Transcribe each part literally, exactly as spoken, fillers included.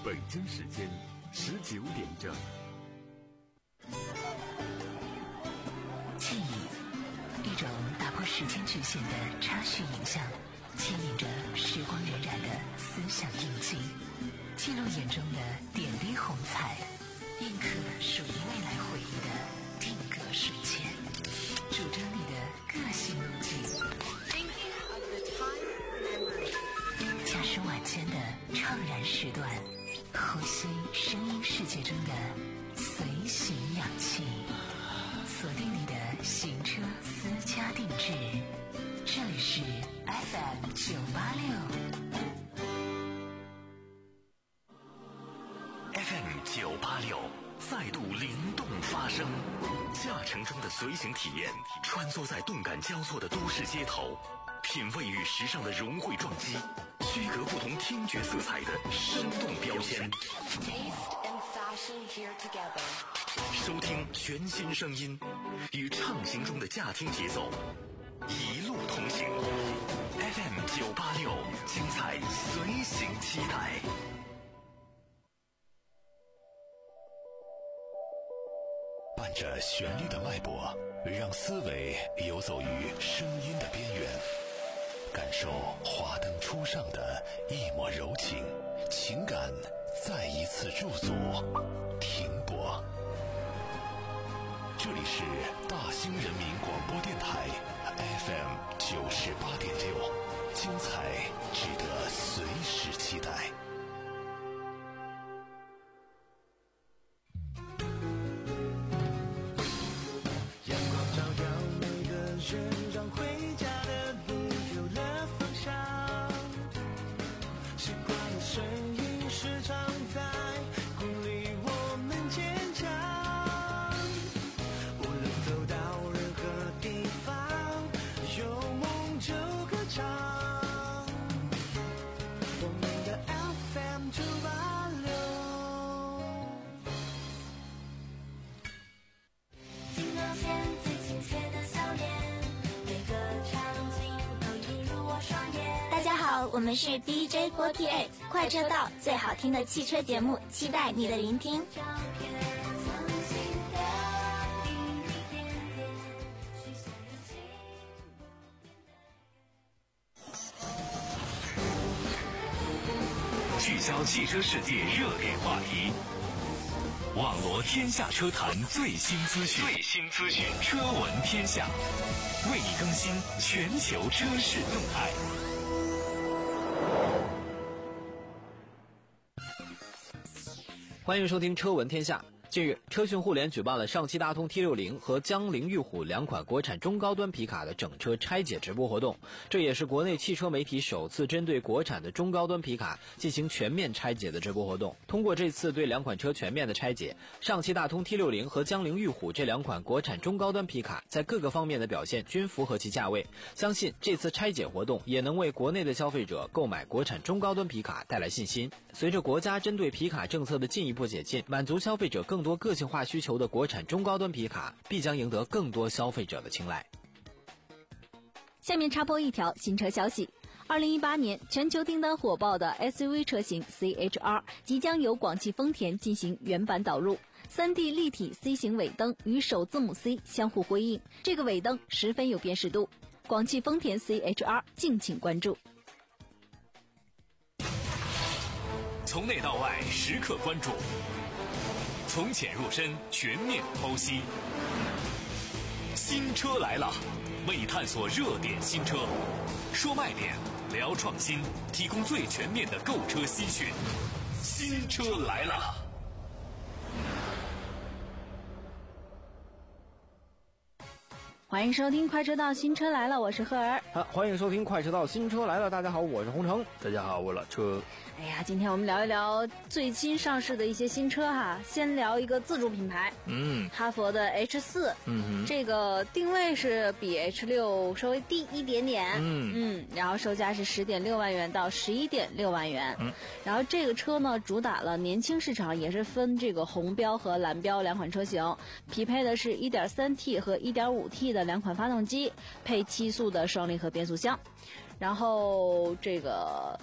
北京时间十九点整。 记忆，一种打破时间局限的插叙影像，牵引着时光荏苒的思想印记，记录眼中的点滴红彩，印刻属于未来回忆的定格瞬间，主张你的个性路径。驾驶晚间的怅然时段，呼吸声音世界中的随行氧气，锁定你的行车私家定制。这里是 F M 九八六 F M 九八六再度灵动发声，驾乘中的随行体验，穿梭在动感交错的都市街头，品味与时尚的融汇撞击，区隔不同听觉色彩的生动标签，收听全新声音，与畅行中的驾听节奏一路同行。 F M 九八六，精彩随行期待。伴着旋律的脉搏，让思维游走于声音的边缘，感受华灯初上的一抹柔情，情感再一次驻足停泊。这里是大兴人民广播电台 F M 九十八点六，精彩值得随时期待。 我们是 D J 四十八 快车道，最好听的汽车节目，期待你的聆听。 聚焦汽车世界热点话题，网罗天下车坛最新资讯，最新资讯，车闻天下，为你更新全球车市动态。 欢迎收听车闻天下。近日，车讯互联举办了上汽大通 T 六十 和江铃玉虎两款国产中高端皮卡的整车拆解直播活动，这也是国内汽车媒体首次针对国产的中高端皮卡进行全面拆解的直播活动。通过这次对两款车全面的拆解，上汽大通 T 六十 和江铃玉虎这两款国产中高端皮卡在各个方面的表现均符合其价位，相信这次拆解活动也能为国内的消费者购买国产中高端皮卡带来信心。随着国家针对皮卡政策的进一步解禁，满足消费者更多个性化需求的国产中高端皮卡必将赢得更多消费者的青睐。 下面插播一条新车消息，二零一八年全球订单火爆的 S U V 车型 C H R 即将由广汽丰田进行原版导入， 三 D 立体 C 型尾灯与首字母 C 相互辉映，这个尾灯十分有辨识度，广汽丰田 C H R 敬请关注。 从内到外时刻关注，从浅入深全面剖析。新车来了，为你探索热点新车，说卖点，聊创新，提供最全面的购车资讯。新车来了。 欢迎收听快车道新车来了，我是赫儿。 好，欢迎收听快车道新车来了，大家好，我是洪城。 大家好，我老车。 哎呀，今天我们聊一聊最新上市的一些新车哈。先聊一个自主品牌，嗯，哈佛的 H 四，嗯，这个定位是比 H 六稍微低一点点，嗯嗯，然后售价是十点六万元到十一点六万元，嗯，然后这个车呢主打了年轻市场，也是分这个红标和蓝标两款车型，匹配的是 一点三 T 和 一点五 T 的两款发动机，配七速的双离合变速箱。然后这个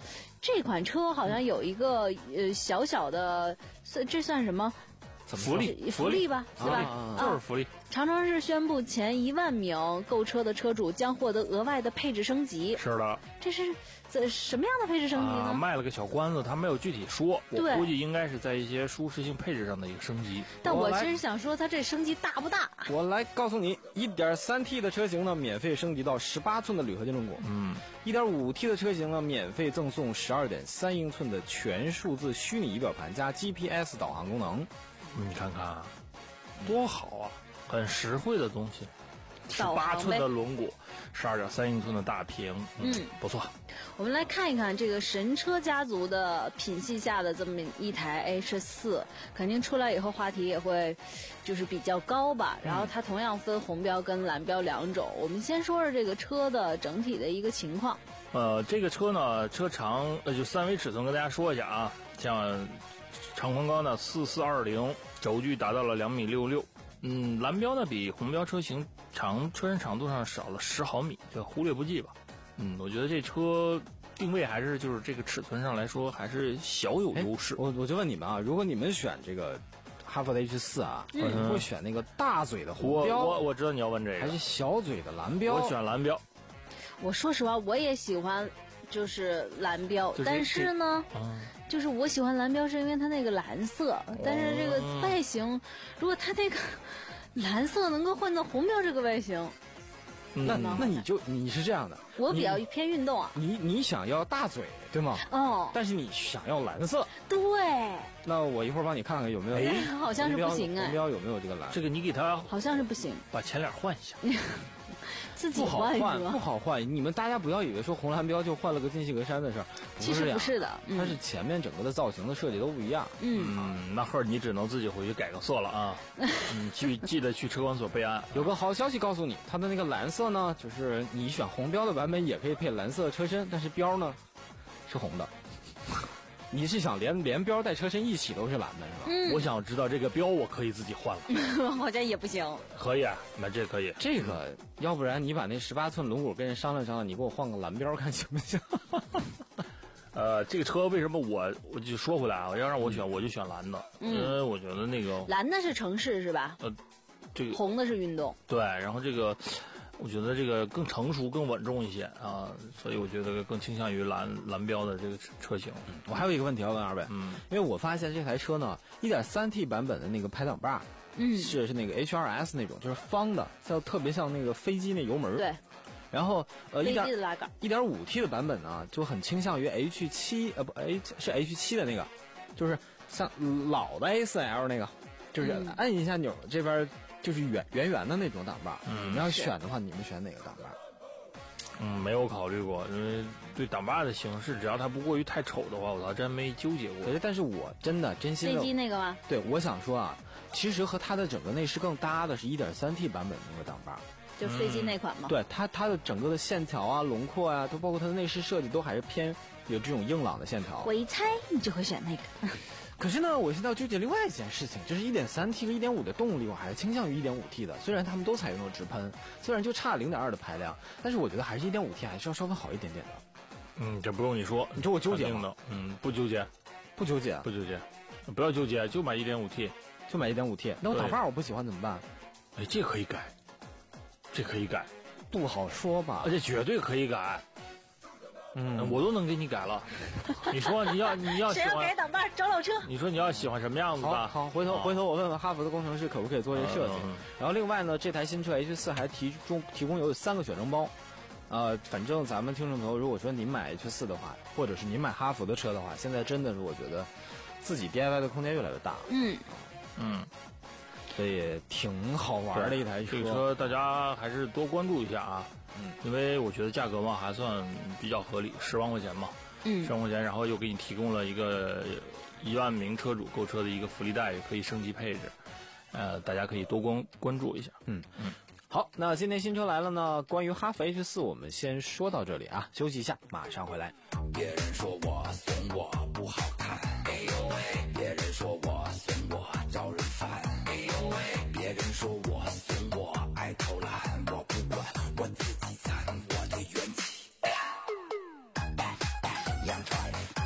这款车好像有一个呃小小的，这算什么？ 福利福利吧，对吧？ 啊、就是福利。 长城市宣布，前一万名购车的车主将获得额外的配置升级。 是的， 这是这什么样的配置升级呢？ 啊、卖了个小关子，他没有具体说，我估计应该是在一些舒适性配置上的一个升级。 但我其实想说，它这升级大不大？ 我来告诉你 ，一点三 T 的车型呢，免费升级到十八寸的铝合金轮毂。 嗯 ， 一点五 T 的车型呢，免费赠送十二点三英寸的全数字虚拟仪表盘加 G P S 导航功能。 你看看，多好啊！很实惠的东西。十八寸的轮毂，十二点三英寸的大屏，嗯，嗯不错。 我们来看一看这个神车家族的品系下的这么一台 H 四，肯定出来以后话题也会就是比较高吧。然后它同样分红标跟蓝标两种。我们先说说这个车的整体的一个情况。 呃，这个车呢，车长呃就三维尺寸跟大家说一下啊，像长宽高呢四四二零，轴距达到了两米六六。嗯，蓝标呢比红标车型长车身长度上少了十毫米，就忽略不计吧。嗯，我觉得这车定位还是就是这个尺寸上来说还是小有优势。 我我就问你们啊，如果你们选这个哈弗的 H 四啊，你、嗯、会选那个大嘴的红标？ 我我我知道你要问这个， 还是小嘴的蓝标？ 我选蓝标。 我说实话，我也喜欢就是蓝标， 就是、 但是呢。 嗯就是我喜欢蓝标是因为它那个蓝色，但是这个外形，如果它那个蓝色能够换到红标这个外形， 嗯、那那你就你是这样的， 我比较偏运动啊。 你你想要大嘴对吗？ 哦。 但是你想要蓝色。 对。 那我一会儿帮你看看有没有。哎， 好像是不行哎。 红标有没有这个蓝？ 这个你给他好像是不行。 把前脸换一下。 自己换换不好换，你们大家不要以为说红蓝标就换了个进气格栅的事儿， 其实不是的， 嗯、它是前面整个的造型的设计都不一样。 嗯， 嗯那会儿你只能自己回去改个色了啊。嗯，去记得去车管所备案。 有个好消息告诉你，它的那个蓝色呢，就是你选红标的版本也可以配蓝色车身，但是标呢是红的。你是想连连标带车身一起都是蓝的是吧？ 嗯， 我想知道这个标我可以自己换了。 好像也不行。 可以啊，那这可以。 这个要不然你把那十八寸轮毂跟人商量商量，你给我换个蓝标看行不行？ 呃，这个车为什么我我就说回来啊，要让我选、嗯、我就选蓝的，因为我觉得那个蓝的是城市是吧？ 呃，这个红的是运动。 对，然后这个。我觉得这个更成熟、更稳重一些啊，所以我觉得更倾向于蓝蓝标的这个车型。 嗯、我还有一个问题要问二位， 嗯， 因为我发现这台车呢 ，一点三 T 版本的那个排挡把， 嗯， 是是那个 H R S 那种，就是方的，像特别像那个飞机那油门。 对。 然后呃，一点一点五 T 的版本呢，就很倾向于 H 七呃不 H 是 H 七的那个，就是像老的 A 四 L 那个，就是按一下钮、嗯、这边。就是圆圆圆的那种挡把， 嗯， 你们要选的话，你们选哪个挡把？ 嗯，没有考虑过，因为对挡把的形式，只要它不过于太丑的话，我倒真没纠结过。 对，但是我真的真心的飞机那个吗？ 对，我想说啊，其实和它的整个内饰更搭的是 一点三 T 版本的那个挡把， 就飞机那款吗？ 嗯、对，它它的整个的线条啊、轮廓啊，都包括它的内饰设计，都还是偏有这种硬朗的线条。 我一猜你就会选那个。 可是呢，我现在要纠结另外一件事情，就是 一点三 T 和 一点五 的动力，我还是倾向于 一点五 T 的。虽然他们都采用了直喷，虽然就差 零点二 的排量，但是我觉得还是 一点五 T 还是要稍微好一点点的。 嗯，这不用你说， 你说我纠结吗？嗯，不纠结， 不纠结， 不纠结，不要纠结，就买 一点五 T， 就买 一点五 T。那我挡把我不喜欢怎么办？ 哎，这可以改，这可以改， 不好说吧？ 而且绝对可以改。嗯，我都能给你改了。你说你要你要喜欢谁要改挡把找老车？ 你说你要喜欢什么样子的？ 好，好，回头、啊、回头我问问哈弗的工程师可不可以做这设计。嗯、然后另外呢，这台新车 H 四还提供提供有三个选装包。呃，反正咱们听众朋友，如果说您买 H 四的话，或者是您买哈弗的车的话，现在真的是我觉得自己 D I Y 的空间越来越大。 嗯嗯。 所以挺好玩的一台车。 这个车大家还是多关注一下啊。嗯，因为我觉得价格嘛还算比较合理，十万块钱嘛， 嗯， 十万块钱，然后又给你提供了一个一万名车主购车的一个福利待遇，可以升级配置，呃，大家可以多关关注一下。 嗯嗯，好，那今天新车来了呢，关于哈弗 H 四我们先说到这里啊，休息一下，马上回来。 别人说我怂我不好看，哎呦喂，别人说我怂我招人烦，哎呦喂，别人说我怂我爱偷懒，我不管，我自己攒我的元气。阳春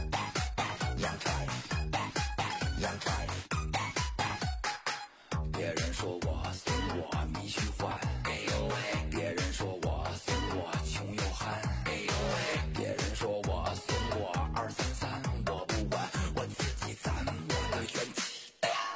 洋柴。别人说我怂我迷虚幻，哎呦喂！别人说我怂我穷又憨，哎呦喂！别人说我怂我二三三，我不管，我自己攒我的元气。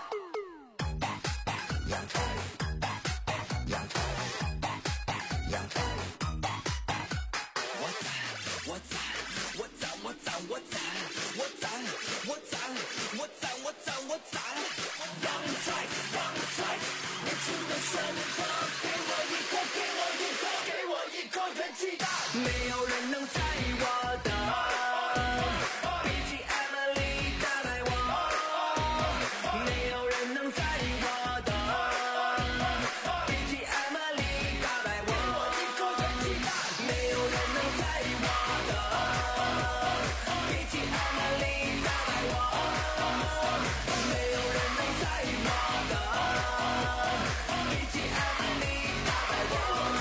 洋柴，洋柴，洋柴。我攒，我攒，我攒，我攒，我攒，我攒，我攒，我攒，我攒，我攒。洋柴，洋柴，年轻的旋律风，给我一颗，给我一颗，给我一颗元气弹。没有人能在意我的 B G M 里打败我，没有人能在意我的 B G M 里打败我，一颗元气弹。没有人能在意我的 B G M 里打败我，没有人能在意我的 B G M 里打败我。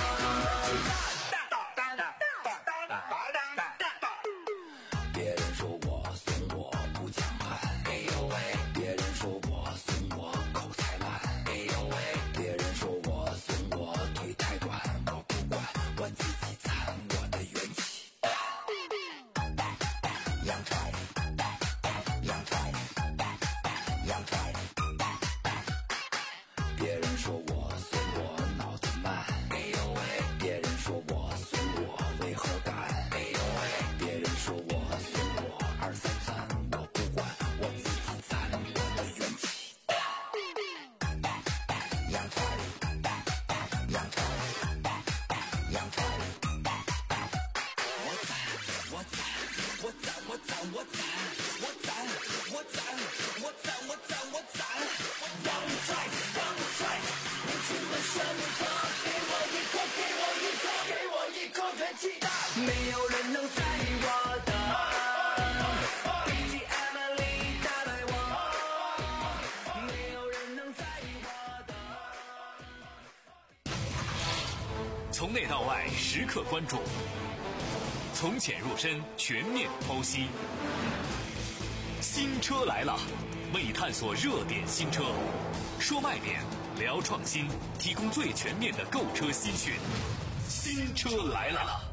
别人说我怂我不强悍，哎呦喂！别人说我怂我口才烂，哎呦喂！别人说我怂我腿太短，我不管，我自己攒我的元气。洋柴，洋柴，洋柴。别人说我怂我脑子慢，哎呦喂！别人说我怂我违和感，哎呦喂！别人说我怂我二三三，我不管，我自己攒我的元气。洋柴，洋柴，洋柴。我攒，我攒，我攒，我攒，我攒，我攒，我攒，我攒，我攒，我攒。洋柴，洋柴，年轻的旋律风，给我一颗，给我一颗，给我一颗元气弹。没有人能在意我的 B G M 里打败我，没有人能在意我的。 从内到外时刻关注，从浅入深全面剖析。新车来了，为你探索热点新车，说卖点，聊创新，提供最全面的购车新讯。新车来了。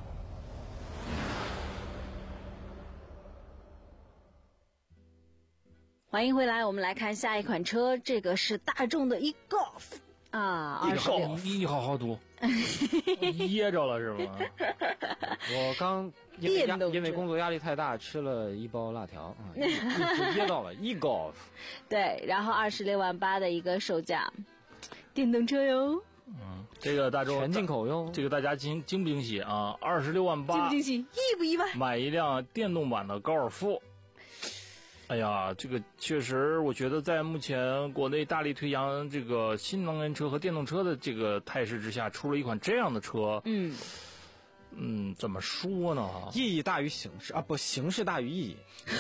欢迎回来，我们来看下一款车，这个是大众的 e-Golf 啊， 一二十六。 你好好读，噎着了是吗？ 我刚因为压电动车因为工作压力太大，吃了一包辣条啊，一直噎到了。e-Golf 对，然后二十六万八的一个售价，电动车哟， 嗯，这个大众全进口哟， 这个大家惊惊不惊喜啊？二十六万惊八不，惊喜，意不意外？ 买一辆电动版的高尔夫。哎呀，这个确实，我觉得在目前国内大力推扬这个新能源车和电动车的这个态势之下，出了一款这样的车， 嗯嗯，怎么说呢？ 意义大于形式啊，不，形式大于意义。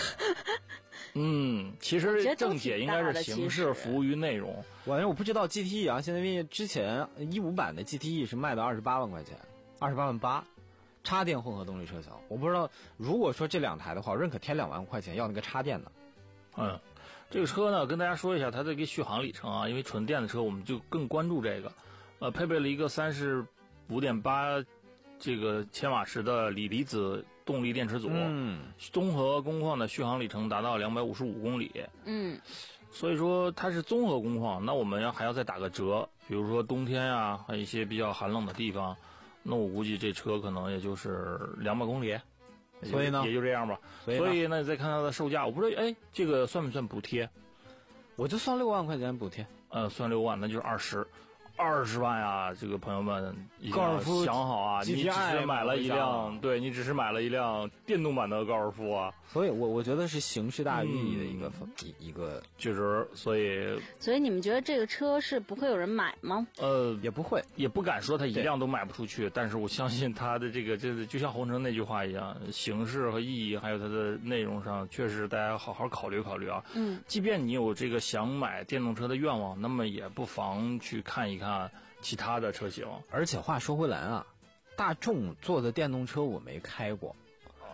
嗯，其我觉实得都正解应该是形挺大的其实式服务于内容。 我我不知道 G T E 啊，现在因为之前一五版的 G T E 是卖到二十八万块钱，二十八万八，插电混合动力车型。我不知道，如果说这两台的话，我认可添两万块钱要那个插电的。 嗯，这个车呢，跟大家说一下它的一个续航里程啊，因为纯电的车我们就更关注这个，呃，配备了一个三十五点八这个千瓦时的锂离子动力电池组， 嗯， 综合工况的续航里程达到两百五十五公里。 嗯， 所以说它是综合工况，那我们要还要再打个折，比如说冬天啊，还有一些比较寒冷的地方，那我估计这车可能也就是两百公里。 所以呢， 也就这样吧。 所以所以呢，你再看它的售价，我不知道，哎，这个算不算补贴？ 我就算六万块钱补贴。 呃，算六万，那就是二十，二十万呀！这个朋友们一定高尔要夫想好啊，你只是买了一辆， 买对你只是买了一辆电动版的高尔夫啊。 所以我我觉得是形式大于意义的一个、嗯、一一个， 确实，所以所以你们觉得这个车是不会有人买吗？ 呃， 也不会， 也不敢说它一辆都卖不出去，但是我相信它的这个，这就像洪城那句话一样，形式和意义还有它的内容上，确实大家要好好考虑考虑啊。 嗯， 即便你有这个想买电动车的愿望，那么也不妨去看一看其他的车型。 而且话说回来啊，大众做的电动车我没开过。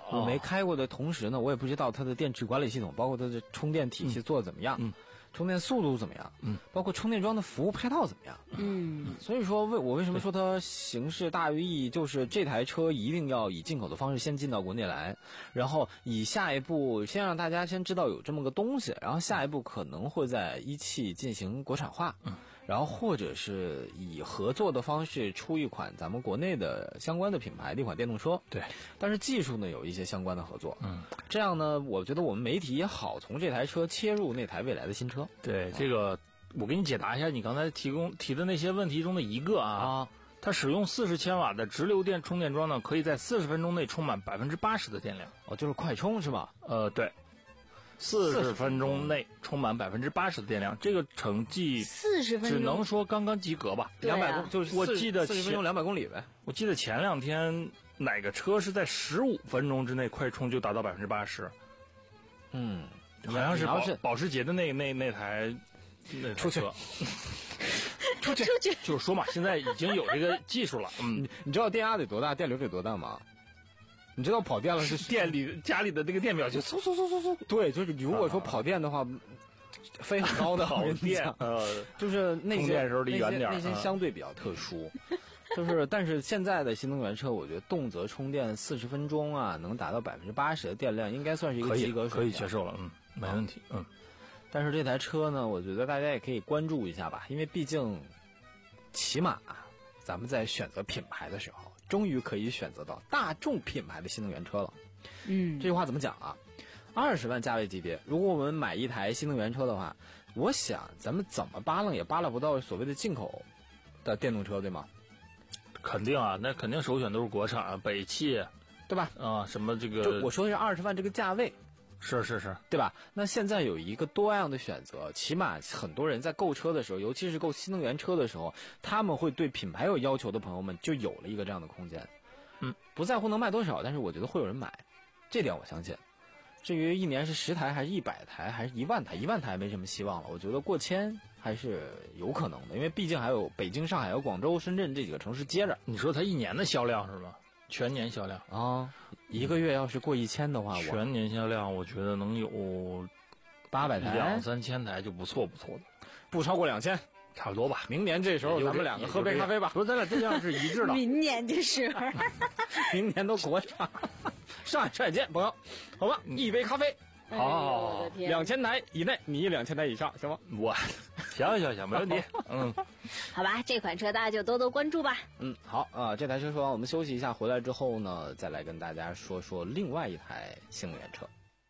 我没开过的同时呢，我也不知道它的电池管理系统，包括它的充电体系做的怎么样， 嗯， 充电速度怎么样， 嗯， 包括充电桩的服务配套怎么样， 嗯， 所以说为我为什么说它形式大于意义，就是这台车一定要以进口的方式先进到国内来，然后以下一步先让大家先知道有这么个东西，然后下一步可能会在一汽进行国产化，嗯。然后或者是以合作的方式出一款咱们国内的相关的品牌的一款电动车， 对， 但是技术呢有一些相关的合作， 嗯， 这样呢，我觉得我们媒体也好从这台车切入那台未来的新车。 对，这个我给你解答一下你刚才提供提的那些问题中的一个啊，啊它使用四十千瓦的直流电充电桩呢，可以在四十分钟内充满百分之八十的电量， 哦，就是快充是吧？ 呃，对。四十分钟内充满百分之八十的电量，这个成绩四十分钟只能说刚刚及格吧。 两百公就是我记得四十分钟两百公里呗。 我记得前两天哪个车是在十五分钟之内快充就达到百分之八十？ 嗯， 好像是保保时捷的那那那台那出去车。 出去出去， 就是说嘛，现在已经有这个技术了。嗯， 你知道电压得多大，电流得多大吗？你知道跑电了是店里家里的那个电表就嗖嗖嗖嗖嗖。 对，就是如果说跑电的话，啊、飞很高的跑电，呃， 就是那些充电时候离远点， 那些相对比较特殊。嗯、就是但是现在的新能源车，我觉得动辄充电四十分钟啊，能达到百分之八十的电量，应该算是一个及格水平， 可以接受了，嗯，没问题，嗯。 但是这台车呢，我觉得大家也可以关注一下吧，因为毕竟，起码咱们在选择品牌的时候。终于可以选择到大众品牌的新能源车了。 嗯， 这句话怎么讲啊？二十万价位级别，如果我们买一台新能源车的话，我想咱们怎么扒拉也扒拉不到所谓的进口的电动车，对吗？ 肯定啊，那肯定首选都是国产，北汽， 对吧？ 啊，什么这个？ 就我说的是二十万这个价位。 是是是， 对吧？那现在有一个多样的选择，起码很多人在购车的时候，尤其是购新能源车的时候，他们会对品牌有要求的朋友们就有了一个这样的空间。 嗯， 不在乎能卖多少，但是我觉得会有人买，这点我相信。至于一年是十台还是一百台还是一万台，一万台没什么希望了。我觉得过千还是有可能的，因为毕竟还有北京、上海、有广州、深圳这几个城市接着。 你说它一年的销量是吗？全年销量啊，一个月要是过一千的话， 全年销量我觉得能有八百台、 两三千台就不错不错的， 不超过两千， 差不多吧。 明年这时候咱们两个喝杯咖啡吧， 不是咱俩这样是一致的。 明年这时候， 明年都国产，上海车展见，朋友，好吧，一杯咖啡。 哦， 两千台以内，你两千台以上，行吗？ 我，行行行，没问题。嗯， 好吧，这款车大家就多多关注吧。 嗯，好啊，这台车说完，我们休息一下，回来之后呢，再来跟大家说说另外一台新能源车。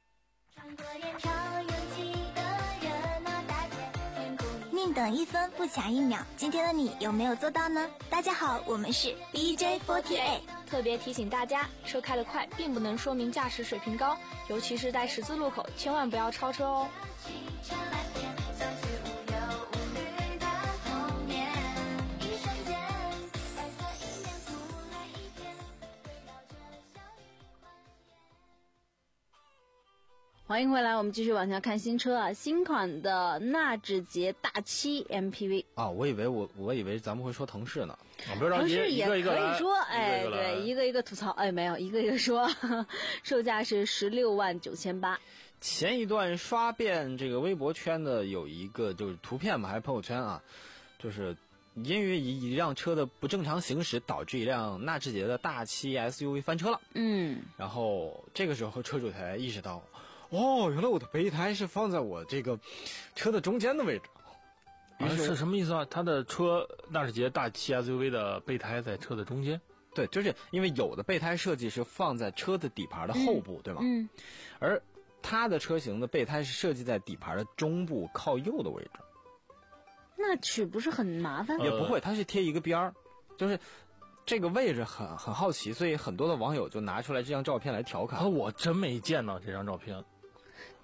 宁等一分不抢一秒，今天的你有没有做到呢？大家好，我们是 D J 四十八。 特别提醒大家，车开得快并不能说明驾驶水平高，尤其是在十字路口，千万不要超车哦。 欢迎回来，我们继续往下看新车啊，新款的纳智捷大七 M P V 啊，我以为我我以为咱们会说腾势呢， 啊，不要着急， 腾势也可以说， 哎， 一个一个对，一个一个吐槽，哎，没有，一个一个说，售价是十六万九千八。 前一段刷遍这个微博圈的有一个就是图片嘛，还是朋友圈啊，就是因为一一辆车的不正常行驶，导致一辆纳智捷的大七 S U V 翻车了。 嗯， 然后这个时候车主才意识到。哦，原来我的备胎是放在我这个车的中间的位置。 于是是什么意思啊？他的车纳智捷大七 S U V 的备胎在车的中间？ 对，就是因为有的备胎设计是放在车的底盘的后部， 嗯、 对吗？ 嗯。 而它的车型的备胎是设计在底盘的中部靠右的位置。 那取不是很麻烦？ 也不会，它是贴一个边儿，就是这个位置很很好奇，所以很多的网友就拿出来这张照片来调侃。 啊，我真没见到这张照片。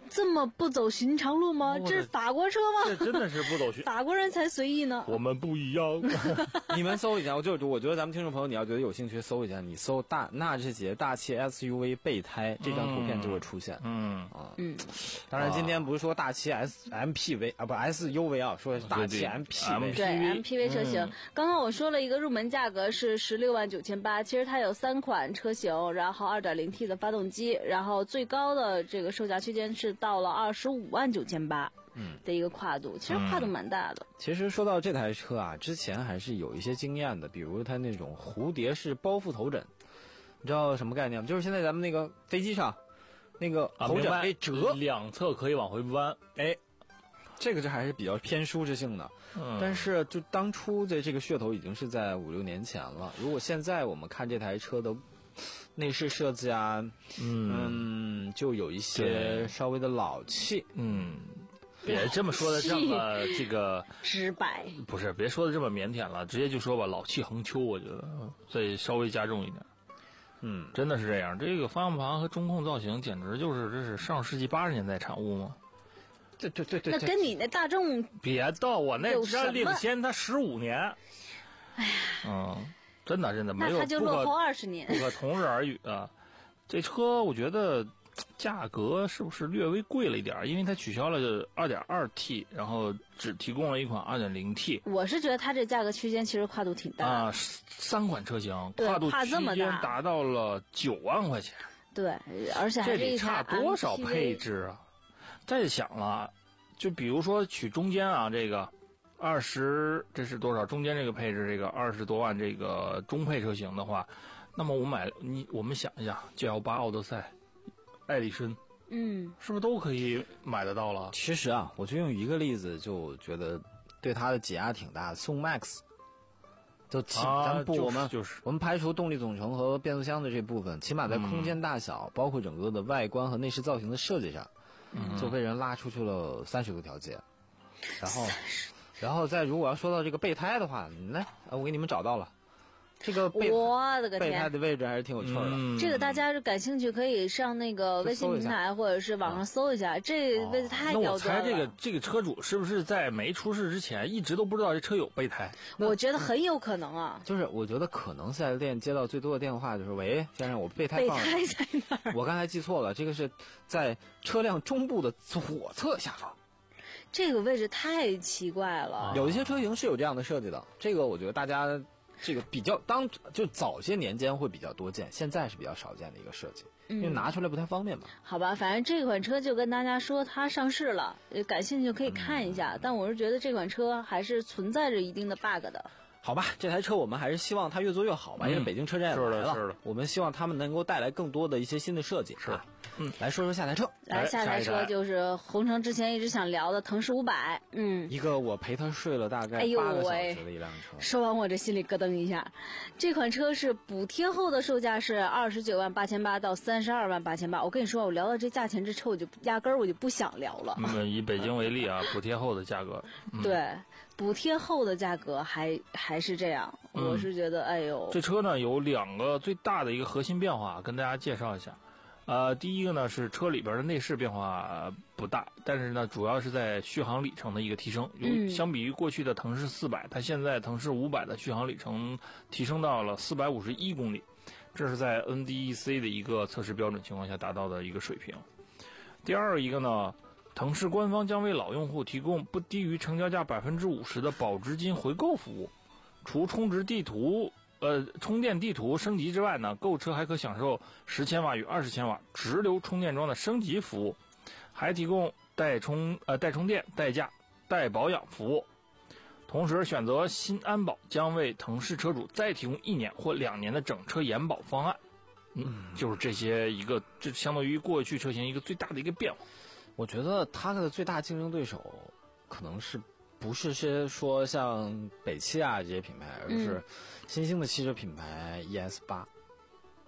这么不走寻常路吗？这是法国车吗？ 这真的是不走寻， 法国人才随意呢。 我们不一样。 你们搜一下，我就我觉得咱们听众朋友，你要觉得有兴趣，搜一下，你搜大纳智捷大气 S U V 备胎，这张图片就会出现。 嗯啊嗯， 当然今天不是说大气 S M P V 啊，不 S U V 啊，说的是大气 M P V。 对 M P V 车型、嗯，刚刚我说了一个入门价格是十六万九千八，其实它有三款车型，然后 二点零 T 的发动机，然后最高的这个售价区间是到了二十五万九千八。嗯，的一个跨度，其实跨度蛮大的、 嗯。其实说到这台车啊，之前还是有一些经验的，比如它那种蝴蝶式包覆头枕，你知道什么概念吗？就是现在咱们那个飞机上那个头枕被折， 两侧可以往回弯， 哎，这个就还是比较偏舒适性的。 嗯， 但是就当初的这个噱头已经是在五六年前了。如果现在我们看这台车的内饰设计啊，嗯，嗯就有一些稍微的老气， 嗯。别这么说的这么这个直白， 不是别说的这么腼腆了，直接就说吧，老气横秋，我觉得再稍微加重一点。嗯，真的是这样。这个方向盘和中控造型简直就是这是上世纪八十年代产物吗？ 对对对对， 那跟你那大众别到我那车领先他十五年。 哎呀， 嗯，真的真的没有， 那他就落后二十年， 不可同日而语啊。这车我觉得。价格是不是略微贵了一点？因为它取消了 二点二 T， 然后只提供了一款 二点零 T。 我是觉得它这价格区间其实跨度挺大的啊，三款车型跨度区间达到了九万块钱。 对，而且还这得差多少配置啊？再想了，就比如说取中间啊，这个二十，这是多少？中间这个配置，这个二十多万这个中配车型的话，那么我买你，我们想一下 G L 八 奥德赛。艾力绅， 嗯， 是不是都可以买得到了？ 其实啊，我就用一个例子，就觉得对它的挤压挺大的。宋 MAX， 就起、啊、咱们不、 就是、 我们就是我们排除动力总成和变速箱的这部分，起码在空间大小，嗯、包括整个的外观和内饰造型的设计上，嗯、就被人拉出去了三十多条街。然后，然后再如果要说到这个备胎的话，来，我给你们找到了。这个备我的个天， 备胎的位置还是挺有趣的、 嗯。 这个大家感兴趣可以上那个微信平台或者是网上搜一下，嗯、这位置太屌了。那我猜这个这个车主是不是在没出事之前一直都不知道这车有备胎？ 我觉得很有可能啊。 就是我觉得可能四 S店接到最多的电话就是：喂，先生，我备胎放备胎在哪儿？ 我刚才记错了，这个是在车辆中部的左侧下方。 这个位置太奇怪了。 有一些车型是有这样的设计的，这个我觉得大家。这个比较当就早些年间会比较多见，现在是比较少见的一个设计，因为拿出来不太方便嘛。 好吧，反正这款车就跟大家说它上市了，感兴趣可以看一下。嗯、但我是觉得这款车还是存在着一定的 bug 的。 好吧，这台车我们还是希望它越做越好吧，嗯、因为北京车展也来了， 是的， 我们希望他们能够带来更多的一些新的设计。 是， 嗯，来说说下台车。 来，下台车就是红城之前一直想聊的腾势五百，嗯， 一个我陪他睡了大概八个小时的一辆车。 哎、说完我这心里咯噔一下，这款车是补贴后的售价是二十九万八千八到三十二万八千八。我跟你说，我聊到这价钱之后，我就压根儿我就不想聊了。 嗯，以北京为例啊，补贴后的价格，嗯、 对。补贴后的价格还还是这样， 嗯、 我是觉得，哎呦， 这车呢有两个最大的一个核心变化，跟大家介绍一下。呃，第一个呢是车里边的内饰变化不大，但是呢主要是在续航里程的一个提升。 嗯， 相比于过去的腾势四百，它现在腾势五百的续航里程提升到了四百五十一公里，这是在 N D E C 的一个测试标准情况下达到的一个水平。第二一个呢。腾势官方将为老用户提供不低于成交价百分之五十的保值金回购服务，除充值地图、呃充电地图升级之外呢，购车还可享受十千瓦与二十千瓦直流充电桩的升级服务，还提供代充呃代充电、代驾、代保养服务。同时，选择新安保将为腾势车主再提供一年或两年的整车延保方案。嗯，就是这些一个，这相当于过去车型一个最大的一个变化。 我觉得它的最大竞争对手可能是不是些说像北汽啊这些品牌，而是新兴的汽车品牌 E S 八。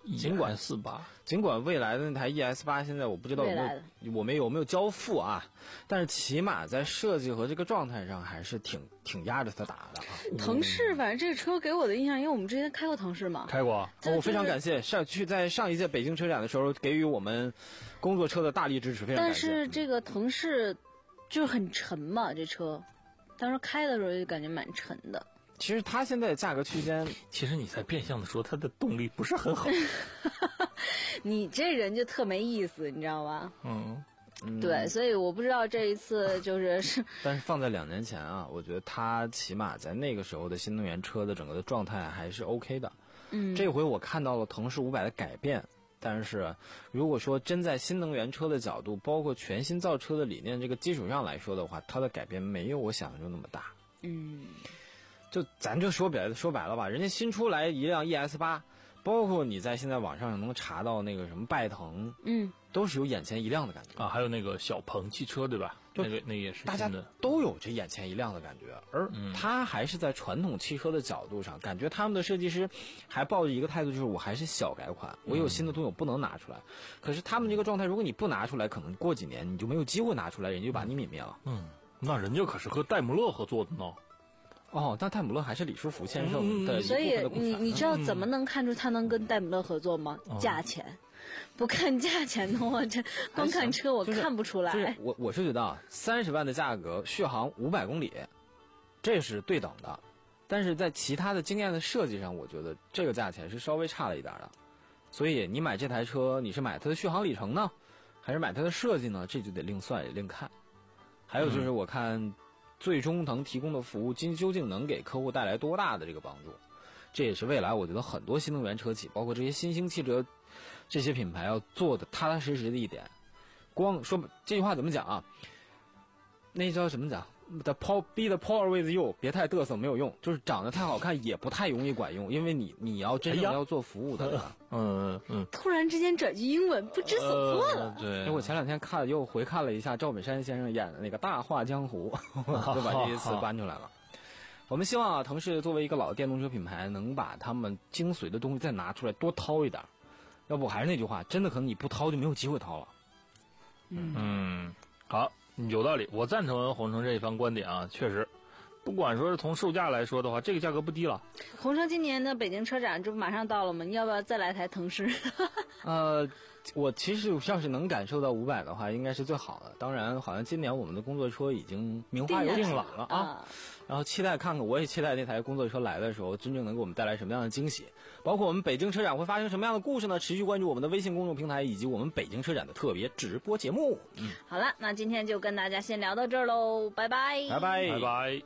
尽管 E S 八， 尽管未来的那台 E S 八现在我不知道有没有我们有没有交付啊，但是起码在设计和这个状态上还是挺挺压着它打的啊。 腾势，反正这个车给我的印象，因为我们之前开过腾势嘛， 开过。 哦、我非常感谢上去在上一届北京车展的时候给予我们工作车的大力支持，非常感谢。 但是这个腾势就是很沉嘛，这车当时开的时候就感觉蛮沉的。 其实它现在价格区间， 其实你在变相的说它的动力不是很好。 你这人就特没意思，你知道吧？ 嗯， 对，所以我不知道这一次就是是。 但是放在两年前啊，我觉得它起码在那个时候的新能源车的整个的状态还是 OK 的。 嗯， 这回我看到了腾势五百的改变，但是如果说真在新能源车的角度，包括全新造车的理念这个基础上来说的话，它的改变没有我想象中那么大。 嗯。 就咱就说白了说白了吧，人家新出来一辆 E S 八，包括你在现在网上能查到那个什么拜腾， 嗯， 都是有眼前一亮的感觉啊。还有那个小鹏汽车，对吧？那个那也是大家都有这眼前一亮的感觉，而他还是在传统汽车的角度上，感觉他们的设计师还抱着一个态度，就是我还是小改款，我有新的东西我不能拿出来。可是他们这个状态，如果你不拿出来，可能过几年你就没有机会拿出来，人家就把你泯灭了。 嗯，那人家可是和戴姆勒合作的呢。 哦，但戴姆勒还是李书福先生的一部分的所以你你知道怎么能看出他能跟戴姆勒合作吗？嗯、价钱，不看价钱的话，这光看车我看不出来。 就是就是、我我是觉得啊，三十万的价格续航五百公里，这是对等的，但是在其他的经验的设计上，我觉得这个价钱是稍微差了一点的。所以你买这台车，你是买它的续航里程呢，还是买它的设计呢？这就得另算也另看。还有就是我看。嗯最终能提供的服务究竟能给客户带来多大的这个帮助，这也是未来我觉得很多新能源车企包括这些新兴汽车这些品牌要做的踏踏实实的一点。光说这句话怎么讲啊，那叫什么讲 The power, be the power with you， 别太嘚瑟没有用，就是长得太好看也不太容易管用，因为你你要真正要做服务的，对吧？ 嗯嗯。 突然之间转句英文，不知所措了。 呃、对， 因为我前两天看又回看了一下赵本山先生演的那个《大话江湖》，就把这些词搬出来了。我们希望啊，腾势作为一个老电动车品牌，能把他们精髓的东西再拿出来，多掏一点。要不还是那句话，真的可能你不掏就没有机会掏了。 嗯嗯，好。有道理，我赞成宏城这一番观点啊，确实，不管说是从售价来说的话，这个价格不低了。 宏城今年的北京车展这不马上到了吗？你要不要再来台腾势？ 呃，我其实要是能感受到五百的话，应该是最好的。当然，好像今年我们的工作车已经名花有主了了啊。啊然后期待看看，我也期待那台工作车来的时候，真正能给我们带来什么样的惊喜。包括我们北京车展会发生什么样的故事呢？持续关注我们的微信公众平台以及我们北京车展的特别直播节目。嗯， 好了，那今天就跟大家先聊到这儿喽，拜拜， 拜拜， 拜拜。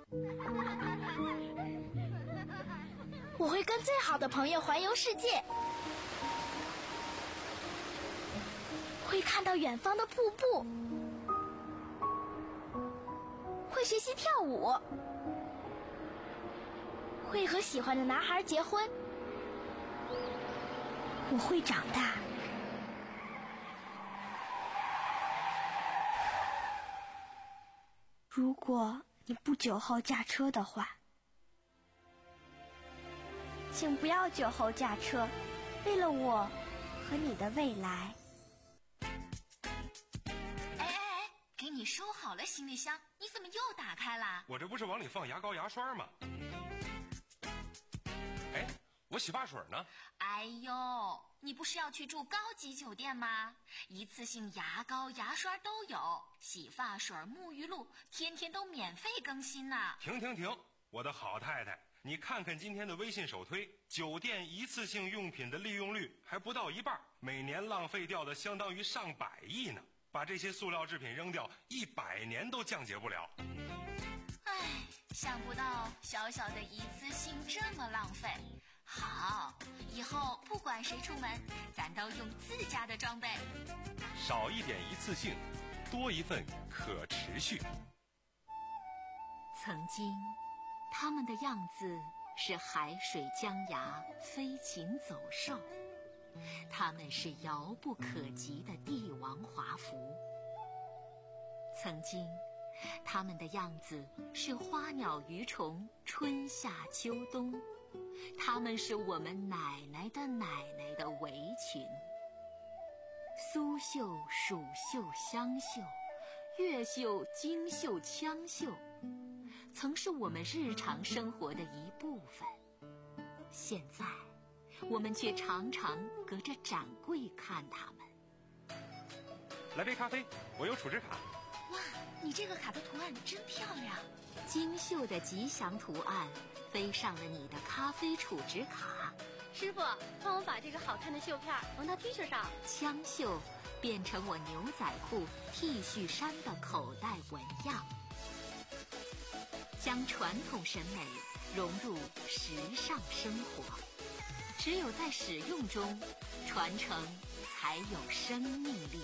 我会跟最好的朋友环游世界，会看到远方的瀑布，会学习跳舞，会和喜欢的男孩结婚。我会长大。如果你不酒后驾车的话，请不要酒后驾车，为了我和你的未来。 哎哎哎，给你收好了行李箱，你怎么又打开了？ 我这不是往里放牙膏牙刷吗？哎，我洗发水呢？ 哎呦，你不是要去住高级酒店吗？一次性牙膏牙刷都有，洗发水沐浴露天天都免费更新呢。 停停停，我的好太太，你看看今天的微信首推，酒店一次性用品的利用率还不到一半，每年浪费掉的相当于上百亿呢。把这些塑料制品扔掉，一百年都降解不了。 唉，想不到小小的一次性这么浪费。好，以后不管谁出门，咱都用自家的装备。 少一点一次性，多一份可持续。 曾经，他们的样子是海水江崖，飞禽走兽。他们是遥不可及的帝王华服。曾经，他们的样子是花鸟鱼虫，春夏秋冬， 它们是我们奶奶的奶奶的围裙。苏绣、蜀绣、湘绣、越绣、京绣、羌绣，曾是我们日常生活的一部分。现在，我们却常常隔着展柜看它们。 来杯咖啡，我有储值卡。 哇，你这个卡的图案真漂亮！ 京绣的吉祥图案飞上了你的咖啡储值卡。 师傅，帮我把这个好看的绣片缝到 T 恤上。 羌绣变成我牛仔裤、T 恤衫的口袋纹样，将传统审美融入时尚生活。只有在使用中，传承才有生命力。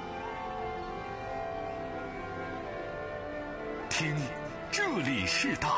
听，这里是大